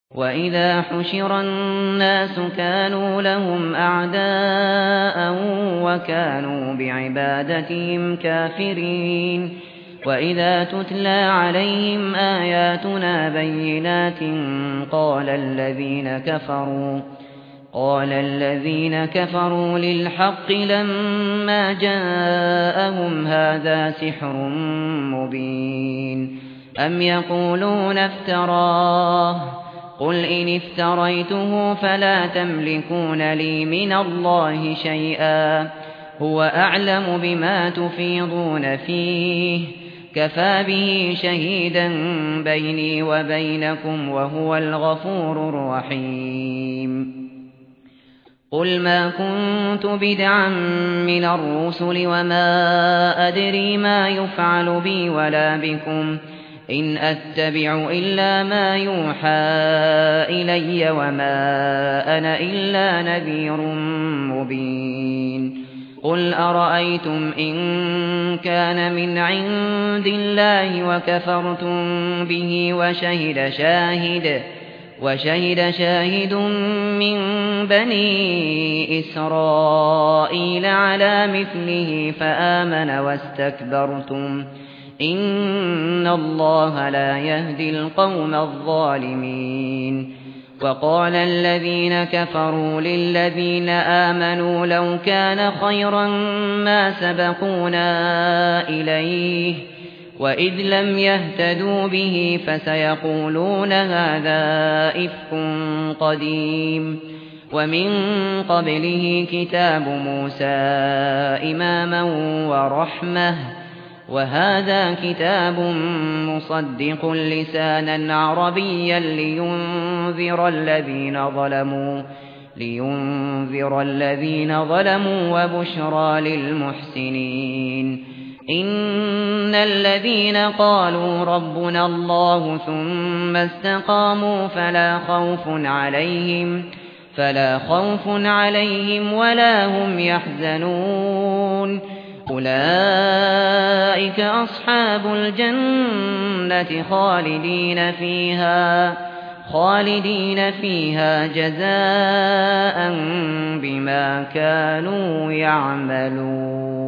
وَإِذَا حُشِرَ النَّاسُ كَانُوا لَهُمْ أَعْدَاءً وَكَانُوا بِعِبَادَتِهِمْ كَافِرِينَ وَإِذَا تُتْلَى عَلَيْهِمْ آيَاتُنَا بَيِّنَاتٍ قَالَ الَّذِينَ كَفَرُوا لِلْحَقِّ لَمَّا جَاءَهُمْ هَذَا سِحْرٌ مُبِينٌ أَمْ يَقُولُونَ افْتَرَاهُ قُلْ إِنِ افْتَرَيْتُهُ فَلَا تَمْلِكُونَ لِي مِنَ اللَّهِ شَيْئًا هُوَ أَعْلَمُ بِمَا تُفِيضُونَ فِيهِ كَفَى بِهِ شَهِيدًا بَيْنِي وَبَيْنَكُمْ وَهُوَ الْغَفُورُ الرَّحِيمُ قُلْ مَا كُنتُ بِدْعًا مِنَ الرُّسُلِ وَمَا أَدْرِي مَا يُفْعَلُ بِي وَلَا بِكُمْ إِنْ أَتَّبِعُ إِلَّا مَا يُوحَى إِلَيَّ وَمَا أَنَا إِلَّا نَذِيرٌ مُبِينٌ قُلْ أَرَأَيْتُمْ إِن كَانَ مِنْ عِندِ اللَّهِ وَكَفَرْتُم بِهِ وَشَهِدَ شَاهِدٌ مِّن بَنِي إِسْرَائِيلَ عَلَىٰ مِثْلِهِ فَآمَنَ وَاسْتَكْبَرْتُمْ إِنَّ اللَّهَ لَا يَهْدِي الْقَوْمَ الظَّالِمِينَ وَقَالَ الَّذِينَ كَفَرُوا لِلَّذِينَ آمَنُوا لَوْ كَانَ خَيْرًا مَّا سَبَقُونَا إِلَيْهِ وَإِذْ لَمْ يَهْتَدُوا بِهِ فَسَيَقُولُونَ هَٰذَا إِفْكٌ قَدِيمٌ وَمِن قَبْلِهِ كِتَابُ مُوسَىٰ إِمَامًا وَرَحْمَةً وَهَٰذَا كِتَابٌ مُّصَدِّقٌ لِّسَانًا عَرَبِيًّا لِّيُنذِرَ الَّذِينَ ظَلَمُوا وَبُشْرَىٰ لِلْمُحْسِنِينَ إِنَّ الَّذِينَ قَالُوا رَبُّنَا اللَّهُ ثُمَّ اسْتَقَامُوا فَلَا خَوْفٌ عَلَيْهِمْ وَلَا هُمْ يَحْزَنُونَ أُولَئِكَ أَصْحَابُ الْجَنَّةِ خَالِدِينَ فِيهَا جَزَاءً بِمَا كَانُوا يَعْمَلُونَ